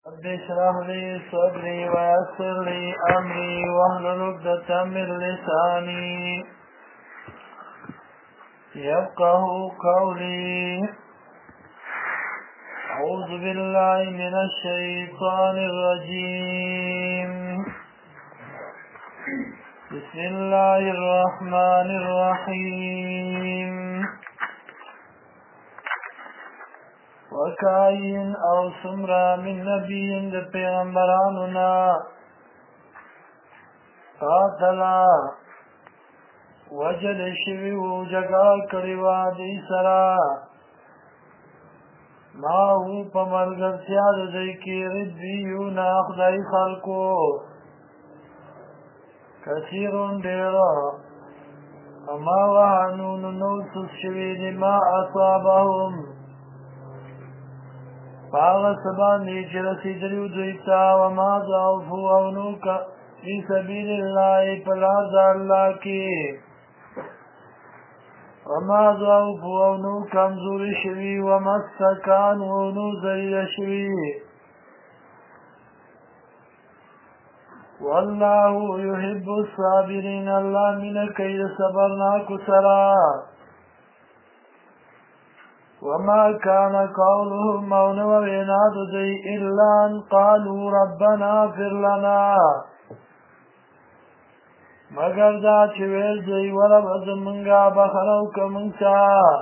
رب اشرح لي صدري ويسر لي أمري واحلل عقدة من لساني يفقه قولي. أعوذ بالله من الشيطان الرجيم. بسم الله الرحمن الرحيم. وكاين او سمرا من نبي د پیغمبرانونا قاتلا وجل شویو جگا کریوا دی سرا ما هو پمرگرتیا دی کی ردیونا خدای خلقو کثیرون دیرا اما وحنون نوسس شوید ما اصابهم فاغ سبانی چی رسیدلیو دویتا وما ضعفو اونوکا فی سبیل اللہ پلار دا اللہ کی وما ضعفو اونو کمزور شوی وما استکان اونو زلیل شوی واللہ یحب الصابرین اللہ من کید صبرناکو سرا وما كان قولهم مونوا ويناد دي إلا أن قالوا ربنا اغفر لنا مگر دا چویل دی ورب زمنگا بخنو کمنگتا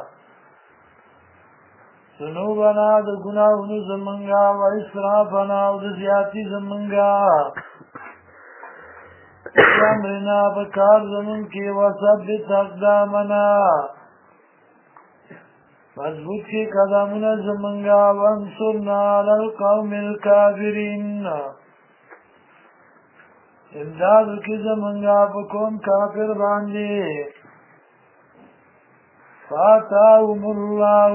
سنوبنا دا گناہنو زمنگا و اسرافنا و دا زیادی زمنگا امرنا بکار زمن کی و ثبت اقدامنا مضبوط کی قدمنا زمنگا وانصرنا علی القوم الكافرین امداد کی زمنگا بکوم کافر باندی فاتاهم اللہ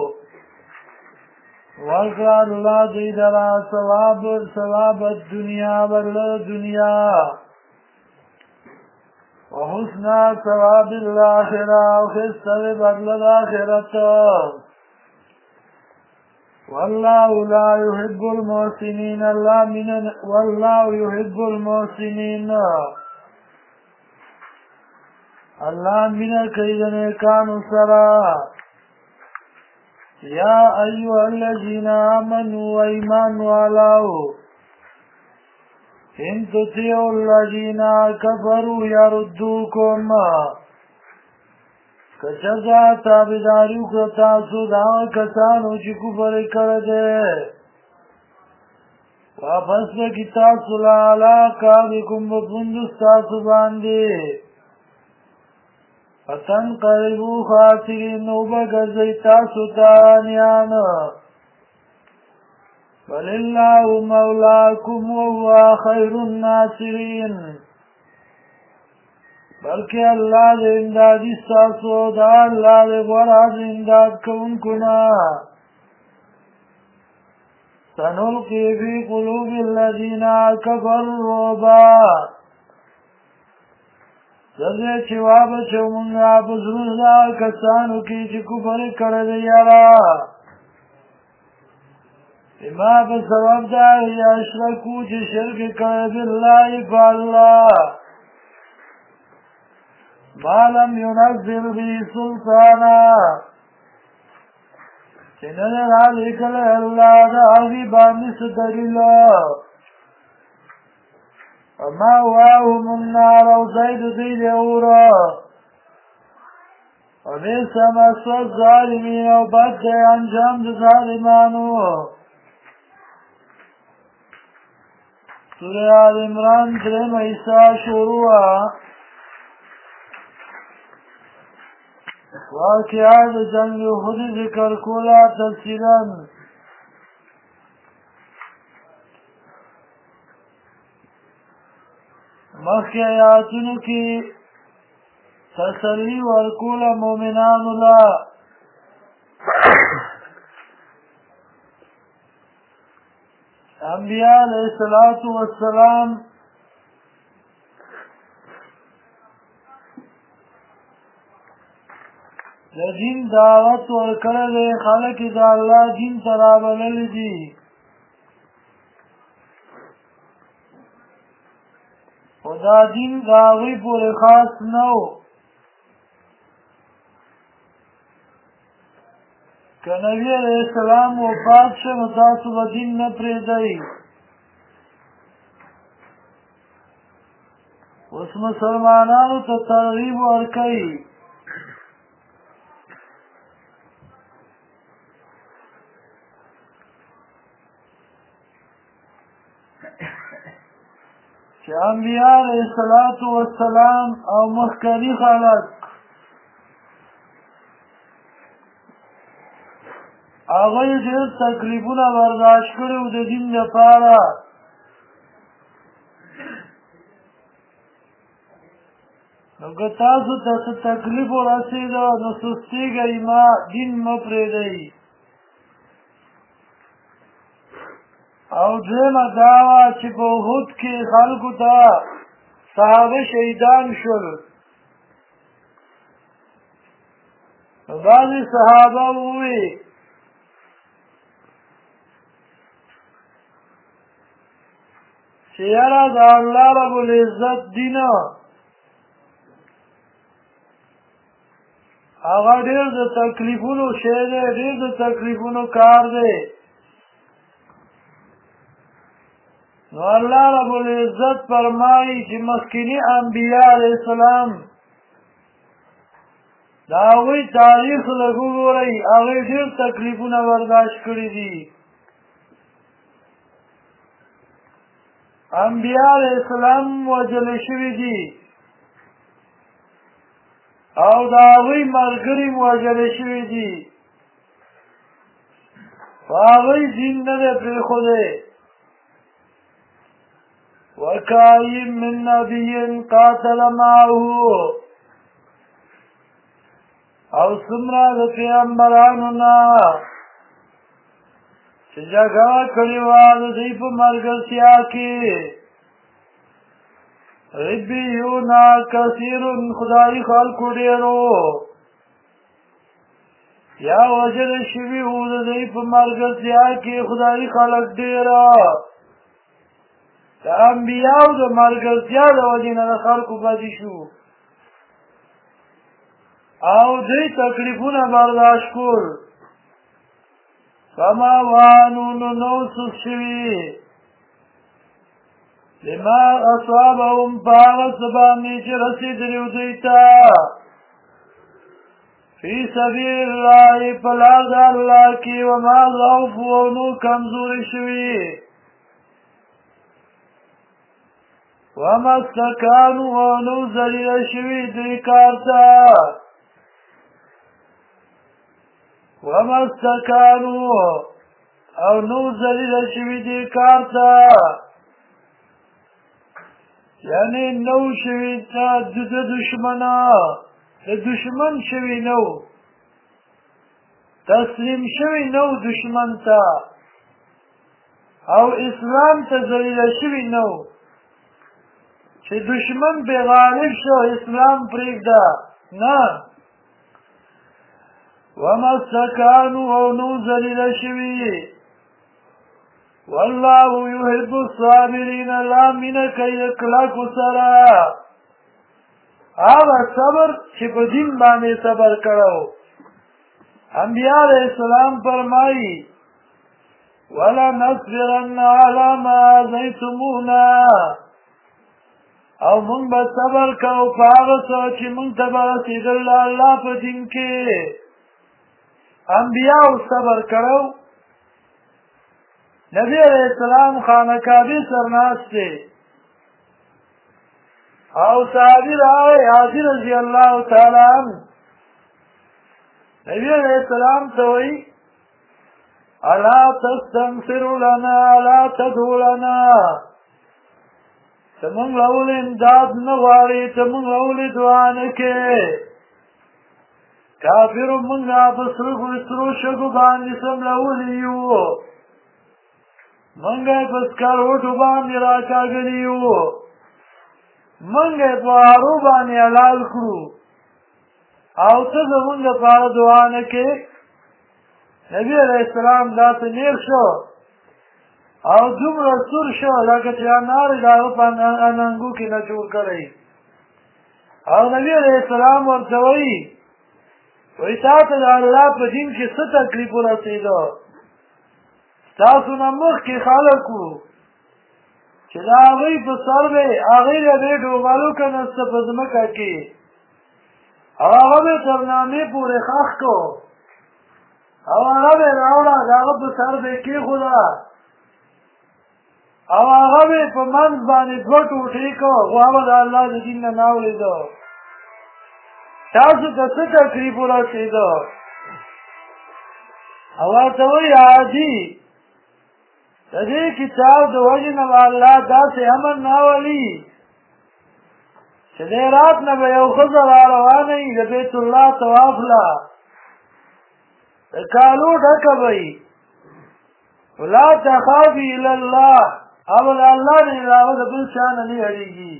ورقا اللہ دیدرا ثواب الدنیا والدنیا وحسنا ثواب الآخرة وخسر بدل الآخرة والله لا يحب المحسنين والله يحب المحسنين الله من كيدن كانوا سرا يا أيها الذين آمنوا وإيمانوا علىه إن تطيعوا الذين كفروا يردوكم کچرتا تابداریو کتاسو دا کسانو چی کفر کرده واپس بکی تاسو لالاکا بکم بپندستاسو بانده فتن قریبو خاطرین نوبا گزی تاسو تانیان ولله مولاكم وهو خير الناصرين بلکہ اللہ دے امدادی ساسو دا اللہ دے براد امداد کون کنا سنلقی فی قلوب الذین كفروا الرعب زرده چواب چومنگا بزرون دا کسانو کی چی کفر کرد یارا اما بسبب داہی اشرکو چی شرک کرد اللہ فاللہ ما لم ينزل به سلطانا چنن علیک اللہ دا آغی بانس دلیلا اما واهم النار و زید دید اورا و بیس مسود ظالمین و بد انجام دا ظالمانو سورہ آل عمران درم عیسیٰ شروع واقعات جنگ خود ذکر کولا تفصیلا مخی آیاتونو کی تسلی ورکولا مومنان اللہ انبیاء علیہ السلام د دین دعوت ورکړل خلک د الله دین ته رابلل دي دا دین د هغوی پورې خاص نه و. که نبي علیه السلام وفات شه نو تاسو به دین نه پرېږدئ. اوس مسلمانانو ته ترغیب ورکوي چې انبیاء علیه السلام او مخکني خلک هغوی ډېر تکلیفونه برداشت کړي وو د دین لپاره. نو که تاسو ته څه تکلیف ورسېده نو سستېږئ مه، دین مه پرېږدئ. او دویمه دا وه چې په احد کې خلکو ته صحابه شهیدان شول. نو بعضې صحابه ووی چې یاره د الله رب العزت دینه هغه ډېر د تکلیفونو شی دی، ډېر د تکلیفونو کار دی. نو الله رب العزت فرمایي چې مخکیني انبیاء علیه السلام د هغوی تاریخ لږ وګورئ، هغوی ډېر تکلیفونه برداشت کړي دي. انبیاء علیه السلام وژل شوي دي او د هغوی ملګري وژل شوي دي، په هغوی دین نه دی پرېښودی. وکاین من نبي قاتل معه، او څومره د پیغمبرانو نه چې جګړه کړې وه د دوی په ملګرتیا کې. ربیون کثیر، خدایي خلکو ډېرو یا وژل شوي وو د دوی په ملګرتیا کې خدایي خلک ډېره. د انبیاو د ملګرتیا د وجې نه د خلکو بدي شو او دوی تکلیفونه برداشت کړل. فما وهنوا، نو نو سست شوي لما اصابهم په هغه څه باندې چې رسېدلي وو دوی ته فی سبیل الله، په لار د الله کې. وما ضعفوا، او نو کمزوري شوي. وما استکانوا، او نو ذلیله شوي دوی کار ته. وما استکانوا، او نو ذلیله شوي دوی کار ته، یعنی نو شوي د دشمنه، د دشمن شوي نو، تسلیم شوي نو دشمن ته، او اسلام ته ذلیله شوي نو چې دشمن بې غالب شو اسلام پرېږده، نه. وما استکانوا، او نو ذلیله شوي. والله يحب الصابرین، الله مینه کوي د کلکو سره، هغه صبر چې په دین باندې صبر کړو. انبیاء علیه السلام فرمایي ولنصبرن علی ما آذیتمونا، او مونږ به صبر کوو په هغه څه چې مونږ ته به رسېدل د الله په دین کې. انبیاو صبر کړو. نبی علیہ السلام خانه کعبې سر ناست دی او صحابي راغی حاضر رضی الله تعالی عنه. نبی علیہ السلام ته وایي الا تستنصر لنا، الا تدعو لنا، ته مونږ له ولې امداد نه غواړې، ته مونږ له ولې دعا نه کوې. کافرو مونږ په سرو شګو باندې سملولي یو، منګه په سکروټو باندې راکاږلي یو، منګه په هارو باندې حلال کړو، او ته زمونږ لپاره دعا نه کوې. نبي علیه السلام داسې نیغ شو او دومره سور شو لکه چې انار یې د هغه په اننګو کې نه جوړ کړی. او نبي علیه السلام ورته وایي تا ته د الله په دین کې څه تکلیف ورسېده؟ ستاسو نه مخکې خلک وو چې د هغوی په سر به هغې له دې ډوبالو که نسته په ځمکه کې او هغه به تر نامې پورې ښخ کړو او هغه به یې راوړه د هغه په سر به یې کېښوده او هغه به یې په منځ باندې دوه ټوټې کړو خو هغه د الله د دین نه ناولېده. تاسو ته څه تکلیف ورسېده؟ او ورته وایي عادي د دې کتاب د وجې نه به الله داسې امن راولي چې دې رات نه به یو ښځه را روانه وي د بیت الله طواف له د کالو ډکه به وي ولا تخافي الا الله او د الله نه علاوه د بل چا نه نه هېرېږي.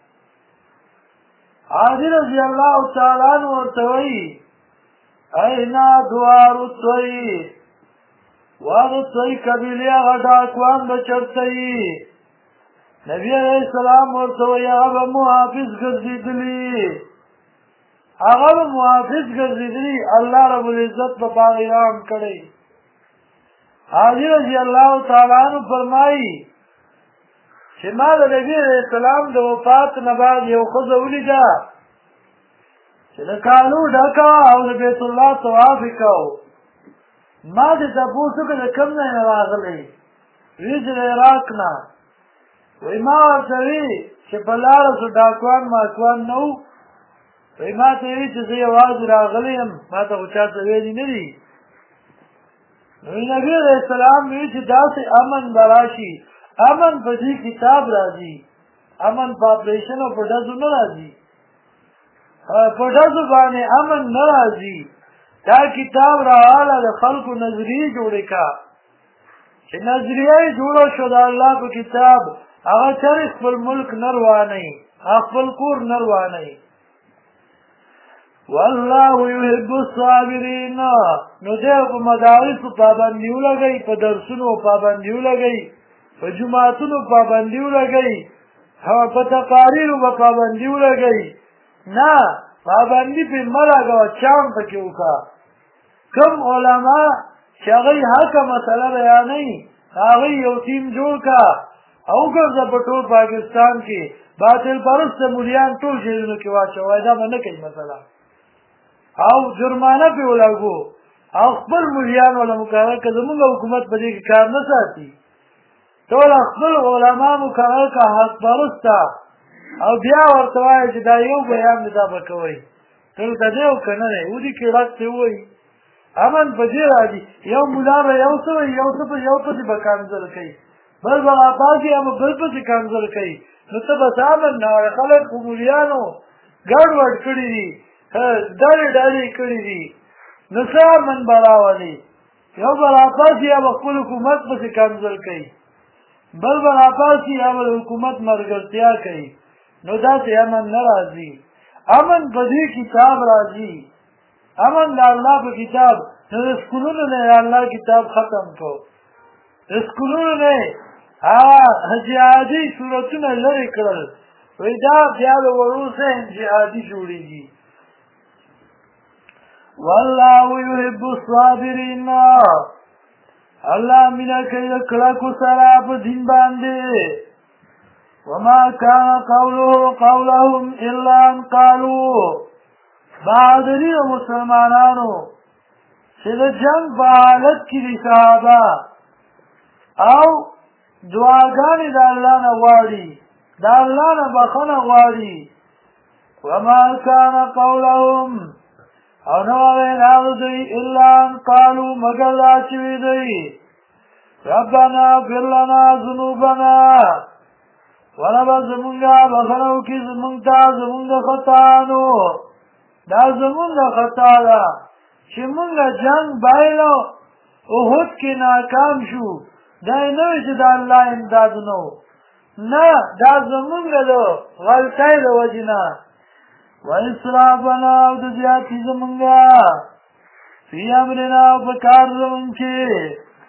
عادي رضی الله تعالی عنه ورته وایي اینا دوار الطوی وار الطوی قبیلې هغه ډاکوان به چېرته وي؟ نبي علیه السلام ورته وایي هغه به محافظ ګرځېدلي هغه به محافظ ګرځېدلي الله رب العزت به په هغې رحم کړی. عادي رضی الله تعالی عنه فرمایي چې ما د نبي علیه السلام د وفات نه بعد یو ښځه ولیده چې د کالو ډکه او د بیت الله طواف یې کو. ما دې تپوس وکړه د کوم ځای نه راغلی؟ وایي چې د عراق نه. وایي ما ورته وي چې په لاره څو ډاکوان ماکوان نه وو. وایي ما ته یې وي چې زه یوازې راغلی یم ما ته خو چا څه ویلي نه دي. نبي علیه السلام وایي چې داسې امن به راشي امن په دې کتاب راځي امن په اپریشن او په ډزو نه راځي په ډزو باندې امن نه راځي. دا کتاب راواله د خلکو نظریې جوړې کا چې نظریه یې جوړه شو د الله په کتاب هغه چرې خپل ملک نه روانوي خپل کور نه روانوي. والله يحب الصابرین نو دی په مدارسو پابندي ولګوئ په درسونو پابندي ولګوئ په جوماتونو پابندي ولګوئ په تقاریرو به پابندي ولګوئ نه پابندي پرې مه لګوه چام پکې وکړه. کوم علما چې هغوی حقه مسله بیانوي هغوی یو ټیم جوړ کړه او وګرځه په ټول پاکستان کې باطل پرسته مولیان ټول جیلونو کې واچوه دا به نه کوي مسله او جرمانه پرې ولګو او خپل مولیان وله مقرر کړه. زمونږ حکومت په دې کې کار نه ساتي ټول خپل علما مقرر کړه حق پرسته او بیا ورته وایه چې دا یو بیان مې دا به کوئ دلته دی او که نه دی ودې کې رد ته ووایي امن په دې راځي. یو ملا به یو څه وایي یو پسې به کنځل کوي بل به راپاڅي یا به بل پسې کنځل کوي نو ته بس امن نه وایه. خلک خو مولیانو ګډوډ کړي دي ډلې ډلې کړي دي نو څه امن به راولي؟ یو به راپاڅي یا به خپل حکومت پسې کنځل کوي بل به راپاڅي یا به د حکومت ملګرتیا کوي نو داسې امن نه راځي. امن په دې کتاب راځي امن د الله په کتاب. نو د سکولونو نه د الله کتاب ختم کو د سکولونو نه هغه جهادي صورتونه لرې کړل وایي دا بیا د وړو ذهن جهادي جوړېږي. والله يحب الصابرین الله مینه کوي د کلکو سره په دین باندې. وما كان قولهم الا ان قالوا بهادري د مسلمانانو چې د جنګ په حالت کې دي صحابه او دعاګانې د الله نه غواړي د الله نه بخښنه غواړي. وما كان قولهم او نو وینا دوی الا ان قالوا مگر دا چې وی دوی ربنا اغفر لنا ذنوبنا ولبا زمونږه بخښنه وکړي زمونږ ته زمونږ خطاانو دا زمونږ خطا ده چې مونږ جنګ بایلو احد کې ناکام شو دا یې نه وي چې د الله امداد نه نه دا زمونږ د غلطۍ د وجې نه واسرافنا او د زیاتي زمونږه فی امرنا او په کار زمونږ کې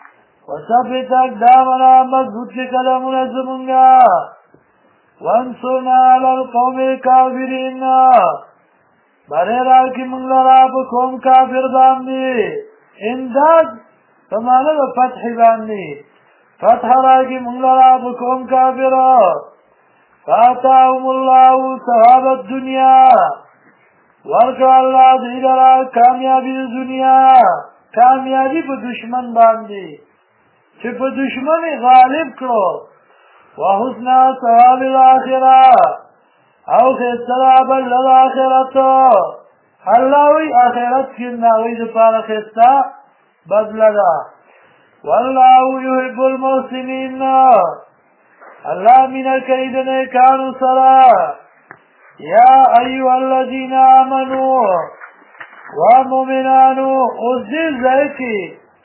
وثبت اقدامنا مضبوط کې قدمونه زمونږه وانصرنا على القوم الكافرين بری راکړي موږ لره په قوم کافر باندې امداد په معنی د فتح باندې فتح راکړي موږ لره په قوم کافر فآتاهم الله ثواب الدنيا ورکړه الله دوی لره کامیابي د دنیا کامیابي په دشمن باندې چې په دشمن غالب کړو وحسن ثواب الاخره او ثواب الاخرت الله وی اخرت کې ناوی د پاره خستا بدل ده والله يحب المحسنين الله من الكيدن كانوا سرا يا ايها الذين امنوا ومؤمنان اوزل ذکی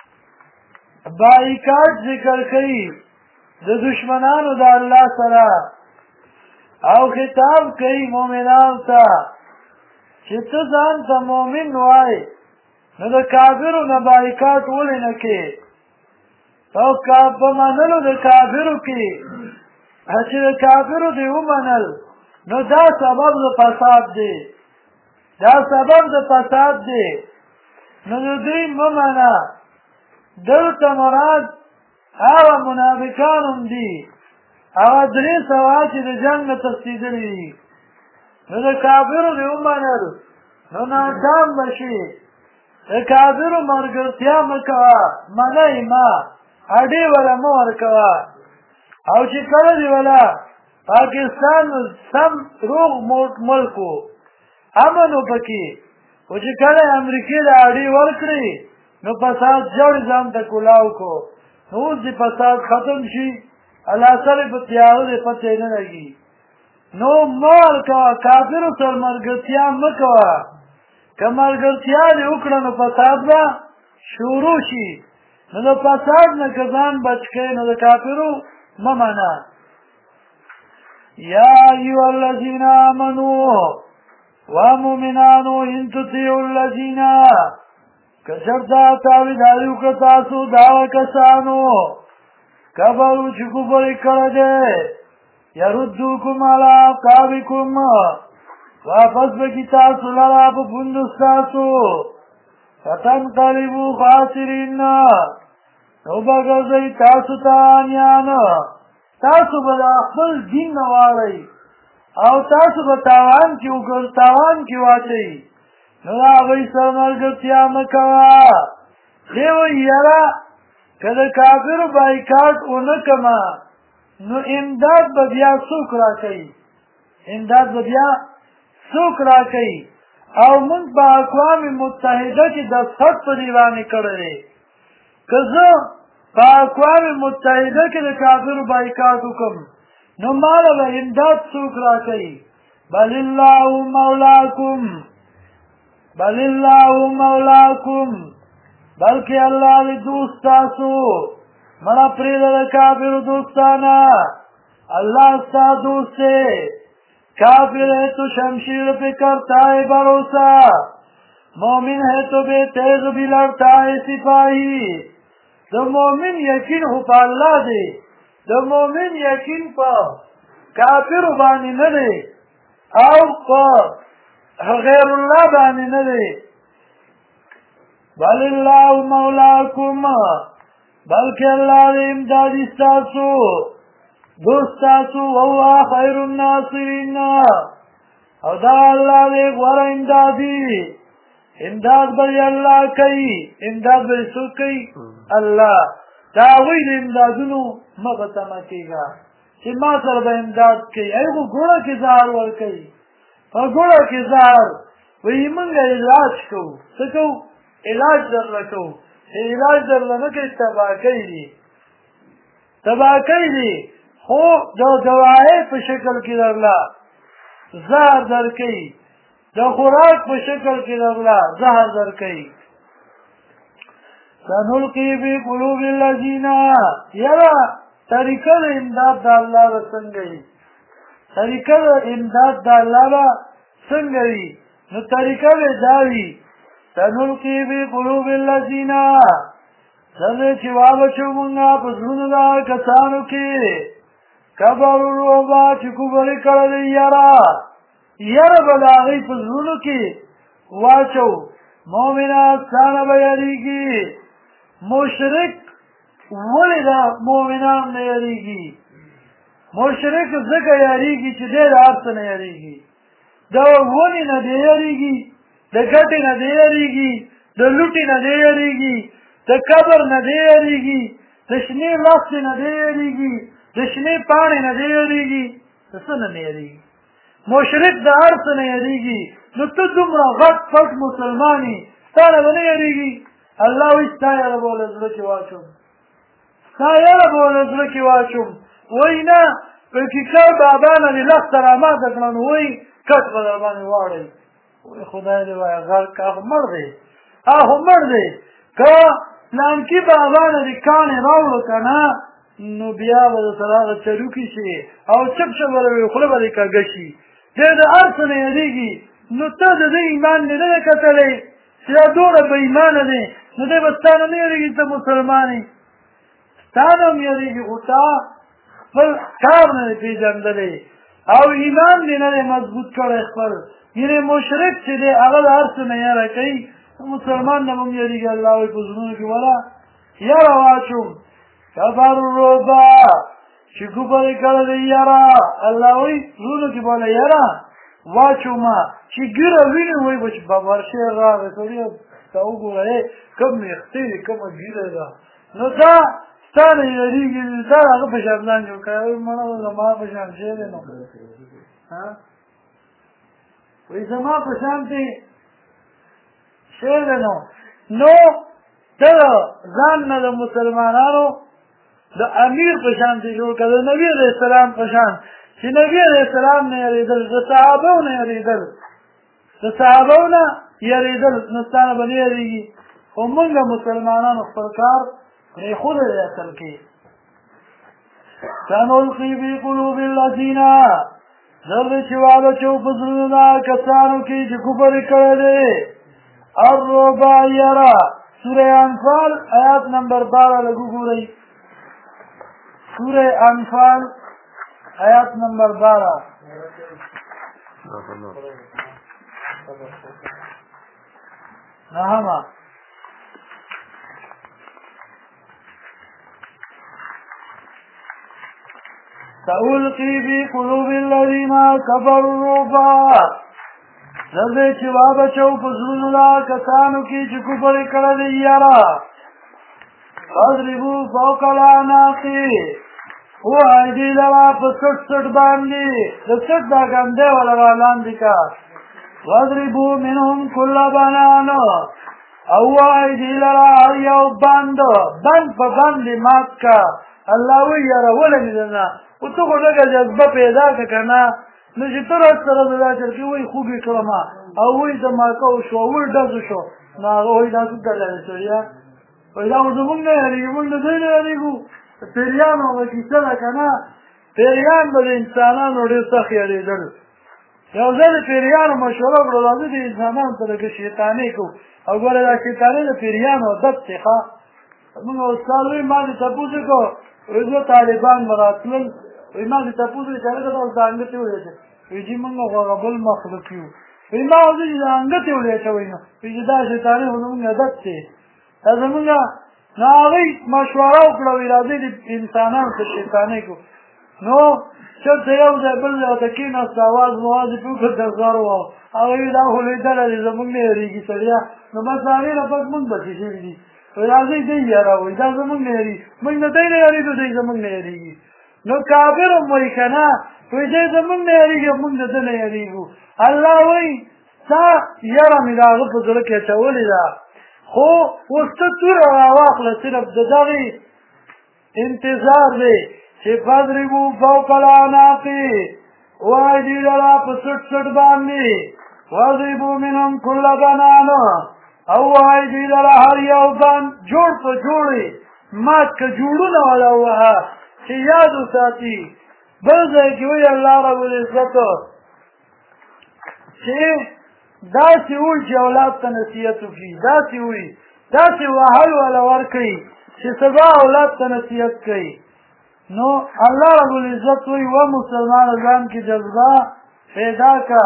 بایکاټ ذکر کړي د دشمنانو د الله سره او خطاب کوي مؤمنانو ته چې ته ځان ته مؤمن وای نو د کافرو نه بایکاټ ولې نه کې او په منلو د کافرو کې چې د کافرو دی ومنل نو دا سبب د فساد دی دا سبب د فساد دی نو دوی ممنه دلته مراد هغه منافقان هم دي هغه درې سوه چې د جنګ نه تښتېدلي دي نو د کافرو دې ومنل نو ناکام به شي د کافرو ملګرتیا مه کوه منئ ما اډې وله مه ورکوه او چې کله دې وله پاکستان سم روغ موټ ملک و امن و پکې خو چې کله امریکې د اډې ورکړې نو فساد جوړ ځان ته کلاو کو نو اوس دې فساد ختم شي الله سره په تیارو دې پته نه لګي نو مال کا کافر سره مرګتیا مکوا کمالګتیا دې وکړه نو فساد به شروع شي نو د فساد نه ځان بچ کړي نو د کافرو ممنه یا ایها الذین آمنوا ومؤمنان ان تطیعوا الذین کشرتا تابعداري وکړه تاسو دا کسانو کفرو چې کفر کړه دې يردوکم علی اعقابکم واپس بکی تاسو لرا په پوندو ستاسو فتنقلبوا خاسرین نو بګرځئ تاسو تانیان تاسو به خپل دین نه واړئ او تاسو به تاوان کې واچئ نو هغوی سره ملګرتیا مه کوه دی وایي یاره که د کافرو بایکاټ ونه کړمه نو امداد به بیا څوک راکوي امداد به بیا څوک راکوي او موږ په اقوام متحده کې دستخط په دې باندې کړی دی که زه په اقوام متحده کې د کافرو بایکاټ وکړم نو ماله به امداد څوک راکوي بل الله مولاکم بلکې الله دې دوست تاسو مړه پرېږده د کافرو دوستانه اللہ ستا دوست ہے کافر ہے تو شمشیر پہ کرتا ہے بھروسہ مومن ہے تو بے تیز بھی لڑتا ہے سپاہی تو مومن یقین ہو پا اللہ دے تو مومن یقین پا کافر بانی نہ دے او پا غیر اللہ بانی نہ دے بل اللہ مولاکم بلکہ اللہ دے امدادی ستاسو دوستاسو واللہ خیر الناصرین او دا اللہ دے غورا امدادی امداد بری اللہ کئی امداد بری سو کئی اللہ داوی دے امدادنو مغتما کی گا چی ما سر با امداد کئی ایگو گوڑا کی زہر ور کئی گوڑا کی زہر وی منگا علاج کو سکو علاج در لکو علاج در لنکی تباکی دی خو دو دوائی پا شکل کی درلا زہر در کئی دو خوراک پا شکل کی درلا زہر در کئی سنلقی فی قلوب الذین یرا طریقہ دا امداد دا اللہ را سنگئی طریقہ دا امداد دا اللہ را سنگئی نو طریقہ دا داوی سنلقی فی قلوب الذین څنګه چې واچو مونږه په زړونو د کسانو کې کبر وربا چې کفر کړل یاره به د هغوی په زړونو کې واچو مؤمنان ستانه به یریږي مشرک ولې د مؤمنان نه یریږي مشرک ځکه یریږي چې دی د هر څه نه یریږي د ونې نه دی یریږي د ګټې نه دی یریږي د لوټې نه دی یریږي د قبر نه دی یریږي د شنې لستې نه دی یریږي د شنې پاڼې نه دی یریږي د څه نه یریږي مشرک د هر څه نه یریږي نو ته دومره غټ پټ مسلمان یې ستا نه به نه یریږي الله وایي ستا یاره به له زړه کې واچوم ستا یاره به له زړه کې واچوم وایي نه پکې بابا نه دې لسته راماته کړه نو وایي کټ به در باندې واړوي وایي خدای دې وایه غل که هغه مړ دی هغه مړ دی که پلانکي بابا نه دې کاڼې راوړو که نه نو بیا به درسره هغه چروکي شي او چپ به وي خوله به دې کږه شي دی د هر څه نه یېرېږي نو ته د ده ایمان دې نه دی کتلی چې دا دومره بې ایمانه دی نو دی به ستا نه نه یېرېږي ته مسلمان یې ستا نه هم یېرېږي خو تا خپل کار نه دی پېژندلی او ایمان دې نه دی مضبوط کړی خپل یعنې مشرک چې دی هغه د هر څه نه یاره کوي مسلمان نه به هم یېرېږي الله وایي په زړونو کې وله یاره واچوم کفر الربا چې کفر یې کړی یاره الله وایي زړونو کې به له یاره واچومه چې ګیره وینې وایي به چې ببرشیر راغی سړي ته وګوره کوم ویښتې دي کومه ګیره ده نو دا ستا نه یېرېږي دا د هغه په شان ځان جوړ کړی وایي مړه زما په شان شی دی نو وایي زما په شان دی شی دی نو ته ځان نه د مسلمانانو د امیر په شان دی جوړ کړه د نبي علیه السلام په شان چې نبي علیه السلام نه یېرېدل د صحابو نه یېرېدل نو ستا نه به نه یېرېږي خو مونږ مسلمانانو خپل کار پرېښودی دی اصل کې سنلقي فی قلوب الذین زر دی چې واچوو په زړونو د کسانو کې چې کفر یې کړی دی الربا یره سوره انفال آیات نمبر 12 لږ وګورئ سوره انفال آیات نمبر 12 نهما سألقي في قلوب الذين كفروا الرعب زردی چې واچوو په زړونو د کسانو کې چې کفر یې کړی دی یاره فاضربوا فوق الاعناق ووایئ دوی لره په سټ باندې د سټ دا ګنډۍ وله را لاندې که واضربوا منهم کل بنان او ووایئ دوی لره هر یو بند په بند یې مات که الله وایي یاره ولې مې درنه خو ته خو لږه جذبه پیدا که که نه نو چې ته راسره د دا چرګې وایي خوږ یې کړم او وایي دماکه وشوه ول ډزو شو نو هغه وایي دا څه ډله سړیه وایي دا خو زمونږ نه یارېږي مونږ د دوی نه یارېږو د پیریانو هغه کیسه ده که نه پیریان به د انسانانو ډېر سخت یارېدل یو ځل د پیریانو مشوره کړو راځئ د انسانانو ته لږه شیطانۍ کوو او ګوره دا شیطانۍ د پیریانو عادت دی ښه زمونږ استاد وایي ما دې تپوس وکړو وایي زه طالبان به راتلل وایي ما دې تپوس وکړو چې هلکه تاسو د انګتې ولیدل وایي چې مونږ خو هغه بل مخلوق یو وایي ما ورته چې د انګتې ولیدوئ نو وایي چې دا شیطانۍ خو زمونږ عادت دی دا زمونږ نو هغوی مشوره وکړه وایي راځئ د انسانانو ته شیطانۍ کړو نو چېرته یو ځای بل ځای ورته کېناست اواز مواز یې پرې وکړ د غر و هغه وایي دا خو لوی ډله دی زمونږ نه یېرېږي سړیه نو بس د هغې نه پس مونږ بچې شوي دي وایي راځئ دی یاروئ دا زمونږ نه یېرېږي مونږ نه دی نه یېرېږو دی زمونږ نه یېرېږي نو کافر هم وایي که نه وایي دی زمونږ نه یېرېږي مونږ د ده نه یېرېږو الله وایي ستا یره مې د هغه په زړه کې اچولې ده خو اوس ته توره راواخله صرف د دغې انتظار دی چې فاضربوا فوق الاعناق ووایئ دوی لره په سټ باندې واضربوا منهم کل بنان او ووایئ دوی لره هر یو بند جوړ په جوړې مات که جوړونه وله ووهه چې یاد وساتي بل ځای کې وایي الله رب العزت چې داسې وایي چې اولاد ته نصیحت وکړي داسې وایي داسې وهل وله ورکوي چې سبا اولاد ته نصیحت کوي. نو الله رب العزت وی و مسلمان ځان کې جذبه پیدا کا.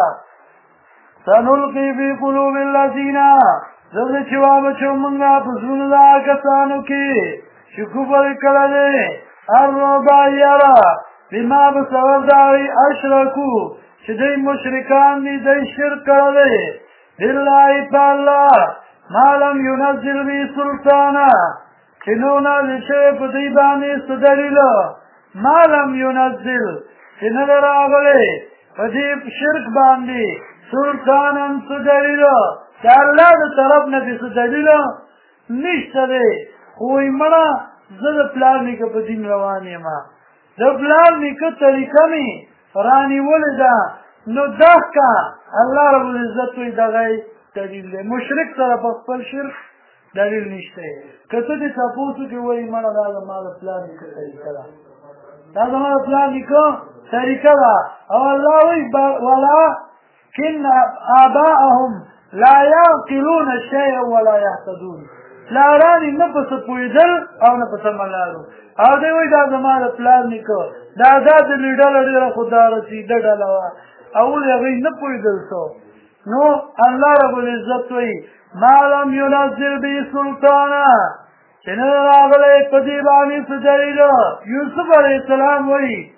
سنلقي في قلوب الذين زده چې وابچو مونږه په زړونو د هغه کسانو کې چې کفر کړی دی الرعب یاره بما په سبب د هغې اشرکو چې دوی مشرکان دي دوی شرک کړی دی بالله په الله ما لم ينزل به سلطانه چې نو نازل شوی په دوی باندې څه دلیل ما لم ينزل چې نه دی راغلی په دې شرک باندې سلطانا څه دلیل د الله د طرف نه دې څه دلیل نشته دی. خو وایي مړه زه د پلار نیکه په دین روان یم د پلار نیکه طریقه مې رانیولې ده نو دغه الله رب العزت وایي دغه دلیل دی. مشرک سره په خپل شرک دلیل نشته. که ته دې تپوس وکړې وایي مړه دا زما د پلار نیکه طریقه ده دا زما د پلار نیکه طریقه ده او الله وایي ولكن آباءهم لا يعقلون شيئا ولا يهتدون. پلارانی نه په څه پوهېدل او نه په سمه لارو او دی وایي دا زما د پلار نیکه دا د ډله ډېره خو دا رسېده ډله وه او ولې هغوی نه پوهېدل څه. نو الله رب العزت وایي ما لم ينزل به سلطانه چې نه راغلی په دې باندې څه دلیل. یوسف علیه السلام وایي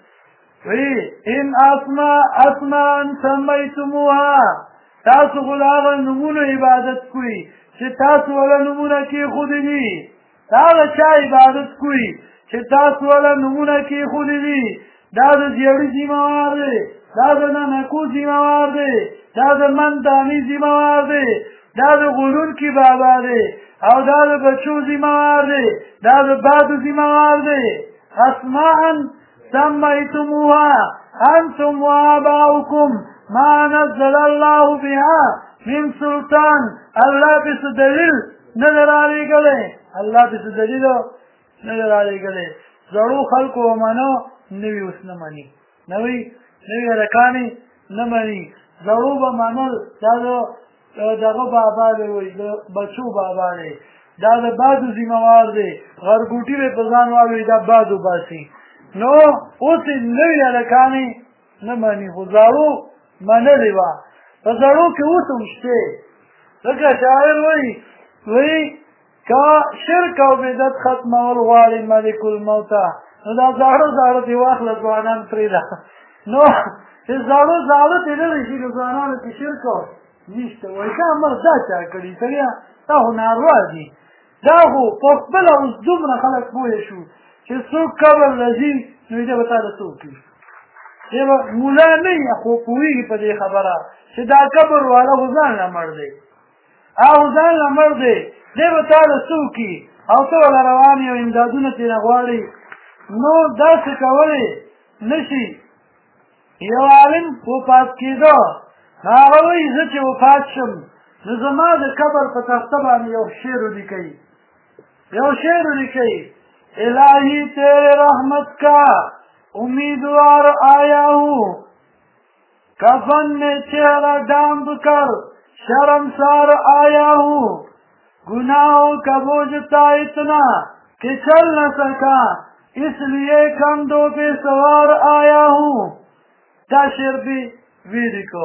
ان اسماء سمیتموها تاسو خو د هغه نومونو عبادت کوئ چې تاسو وله نومونه کېښودي دي د هغه چا عبادت کوئ چې تاسو وله نومونه کېښودي دي دا د زیړي ذمهوار دی دا د ننکو ذمهوار دی دا د منداني ذمهوار دی دا د غولونکي بابا دی او دا د بچو ذمهوار دی دا د بادو ذمهوار دی. اسماء سمیتموها انتم وآباؤکم ما نزل الله بها من سلطان. الله بس دلیل نه دی رالیږلی الله بس دلیل نه دی رالیږلی. زړو خلکو ومنو نوي اوس نه مني نوي هلکانې نه مني زړو به منل دا د دغه بابا دی وایي د بچو بابا دی دا د بادو ذمهوار دی غرګوټي به په ځان واړوي دا بادو باسي. نو اوس یې نوي هلکانې نه مني خو زړو منلې وه په زړو کې اوس هم شته. ځکه شاعر وایي که شرک او بدعت ختمول غواړي ملک الموته نو دا زاړه دې واخله ځوانان پرېږده. نو چې زاړه ترې لرې شي نو ځوانانو کې شرک نشته. وایي دا مر دا چا کړي سړیه دا خو ناروا دي دا خو په خپله اوس دومره خلک پوه شو چې څوک قبر لځي نو دې به تا له څوک وي دی به مولا نه وي خو پوهېږي په دې خبره چې دا قبر والا خو ځان له مړ دی او ځان له مړ دی دی به تا له څوک وي او ته وله روان یې او امدادونه ترېنه غواړي نو داسې کولی نه شي. یو عالم وفات کېده هغه وایي زه چې وفات شم نو زما د قبر په تخته باندې یو شعر ولیکئ الہی تیرے رحمت کا امیدوار آیا ہوں کفن میں چہرہ ڈانب کر شرمسار آیا ہوں گناہوں کا بوجھ تھا اتنا کہ چل نہ سکا اس لیے کندھوں پہ سوار آیا ہوں. دا شعر بھی ویری کو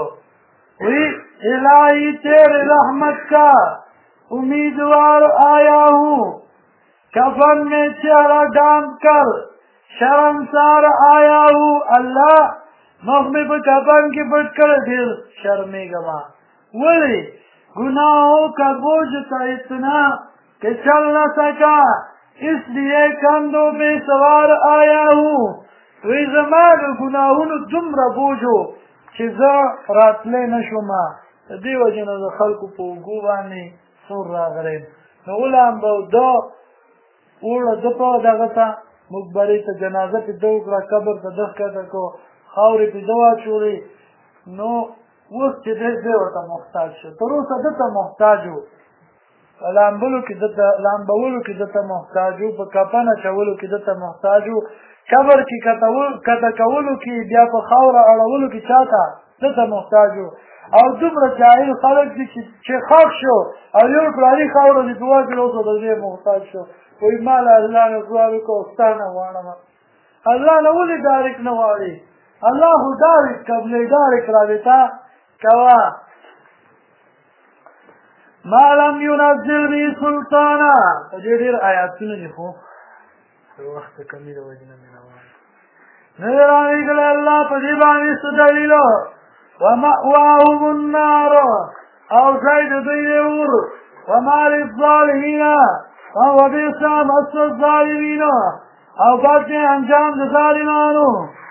الہی تیرے رحمت کا امیدوار آیا ہوں کفن میں چہرہ ڈانب کر شرمسار آیا ہوں. اللہ مخ میں په کفن کې پټ کړ ډېر شرمېږم ولې گناہوں کا بوجھ تھا اتنا کہ چل نہ سکا اس لیے کندھوں پہ سوار آیا ہوں. وی زما د ګناهونو دومره بوج و چې زه راتلی نه شوم د دې وجې نه د خلکو په اوږو باندې سور راغلی نو غلام به دا وړه ده په دغه ته مقبرې ته جنازه پې ده وکړه قبر ته ده ښکته کړو خاورې پې ده واچولې نو اوس چې دی ورته محتاج شو تر اوسه ده ته محتاج و لامبولو کې ده ته محتاج و په کفن اچولو کې ده ته محتاج و قبر کې کته کولو کې بیا په خاوره اړولو کې چاته ده ته محتاج و او دومره جاهل خلک دي چې خاک شو او یو پلاني خاوره دې دعا کړي اوس د دې محتاج شو وایي ما له الله نه دعا وکړه ستا نه غواړم الله نه ولې ډایرکټ نه غواړي الله خو ډایرکټ قبلې ډایرکټ رابطه کوه ما لم ينزل به سلطانا په دې ډېر آیاتونه دي خو د وخت کمي د وجې نه مې راوړل نه دی رالېږلی الله په دې باندې څه دلیل ومأواهم النار او ځای د دوی دی اور وما للظالمین وبئس مثوى الظالمین او بد دی انجام د ظالمانو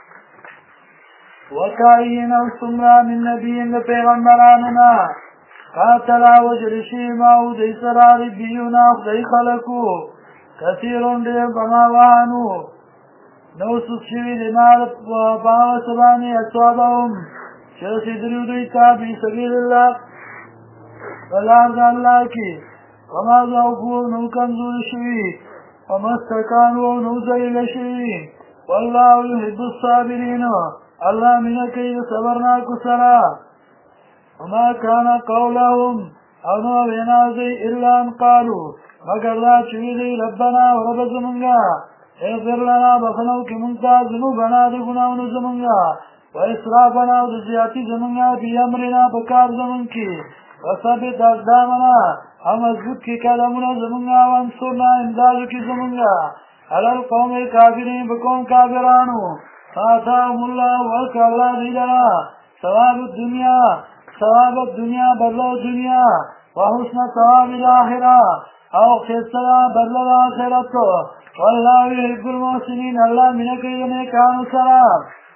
وکأین او څومره من نبي د پیغمبرانو نه قاتل وجل شي معه دی سره ربیون خدای خلقو کثیرون ډېر بما وانو نو سوک شوي د مال په څه باندې اصابهم چې رسېدلي دوی ته فی سبیل الله په لار د الله کې وما ضعفوا نو کمزوري شوي وما استکانوا نو ذلیله شوي والله یحب الصابرین الله مینه کوي د صبرناکو سره وما كان قولهم او نو وینا دوی الا ان قالوا مگر دا چې ویلي ربنا ورب زمونږه اغفر لنا بخنو کې مونږ ته ذنوبنا د ګناهونو زمونږه واسرافنا او د زیاتي زمونږه فی امرنا په کار زمونږ کې وثبت اقدامنا او مضبوط کې قدمونه زمونږه وانصرنا امدادو کې زمونږه علی القوم الکافرین په قوم کافرانو فآتاهم الله ورکړ الله دوی لره ثواب الدنیا بدله دنیا وحسن ثواب الاخره او خیستره بدله د آخرت والله يحب المحسنين الله مینه کوي د نیکانو سره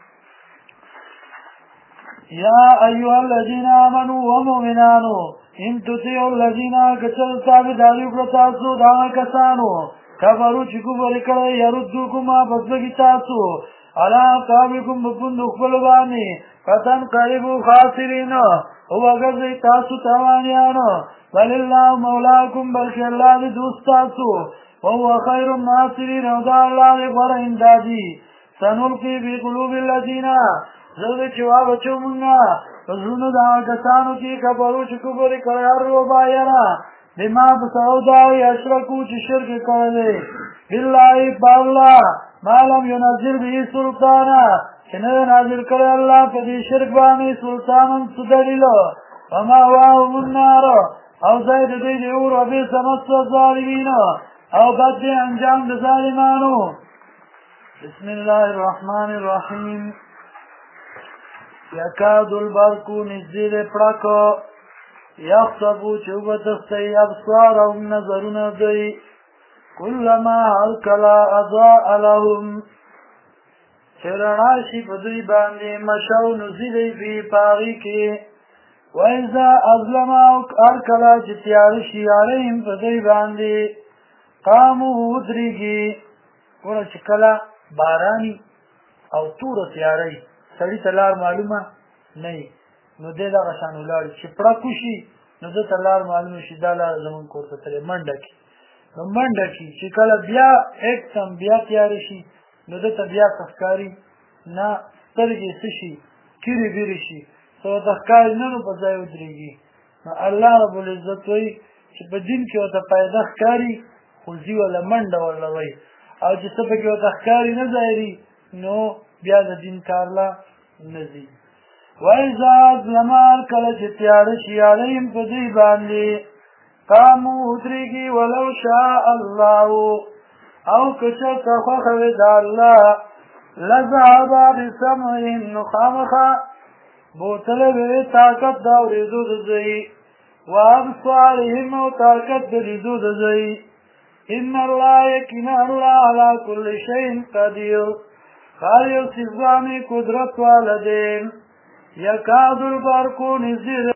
یا ایها الذین آمنوا ومؤمنانو ان تطیعوا الذین کچل تابعداري وکړه تاسو د هغه کسانو کفرو چې کفر کړی یردوکم واپس لګي تاسو علی اعقابکم په پوندو خپلو باندې فتنقلبوا خاسرین وګرځئ تاسو تاوانیانو بل الله مولاکم بلکې الله دې دوست تاسو وهو خير الناصرين ودا الله دې غوره امدادي سنلقي في قلوب الذين زړه چې واچو مونږه په زړونو د هغه کسانو چې کفرو چې کفر کړی الربایره بما بسعودا یشرکو چې شرک کړی بالله بالله ما لم ينزل به سلطانا چې نه نازل کړی الله په دې شرک باندې سلطانن څه دلیل ومأواهم النار او ځای د دوی دی اور وبئس مثوى الظالمین او بد دی انجام د ظالمانو بسم الله الرحمن الرحیم یکاد البرق نزدې دی پړکه یخطفو چې وبتستی ابصارهم نظرونه دوی کلما هر کله اضاء لهم چې رڼا شي په دوی باندې مشو نو ځي په هغې کې وإذا أظلم هر کله چې تیاره شي علیهم په دوی باندې قاموا ودرېږي ګوره چې کله باراني او توره تیاره وي سړي ته لار معلومه نه وي نو دی دغه شان ولاړ چې پړک وشي نو ده ته لار معلومه شي دا لاره زمونږ کور ته تللی منډه کړي نو منډه کړي چې کله بیا اکسم بیا تیاره شي نو ده ته بیا څه ښکاري نه سترګې څه شي کیرې بیرې شي څه ورته ښکاري نه نو په ځای ودرېږي نو الله رب العزت وایي چې په دین کې ورته پیدا ښکاري خو ځي وله منډه ورله وایي او چې څه پکې ورته ښکاري نه ظاهري نو بیا د دین کار له نه ځي وإذا أظلم کله چې تیاره شي علیهم په دوی باندې قاموا ودرېږي ولو شاء الله او که چېرته خوښه وي د الله لذهب بسمعهم نو خامخا بوتله به وي طاقت د اورېدو د دوی وابصارهم او طاقت د لیدو د دوی ان الله یقینا الله على كل شيء قدیر هر یو څیز باندې قدرت والا دی یکاد البرق نزدې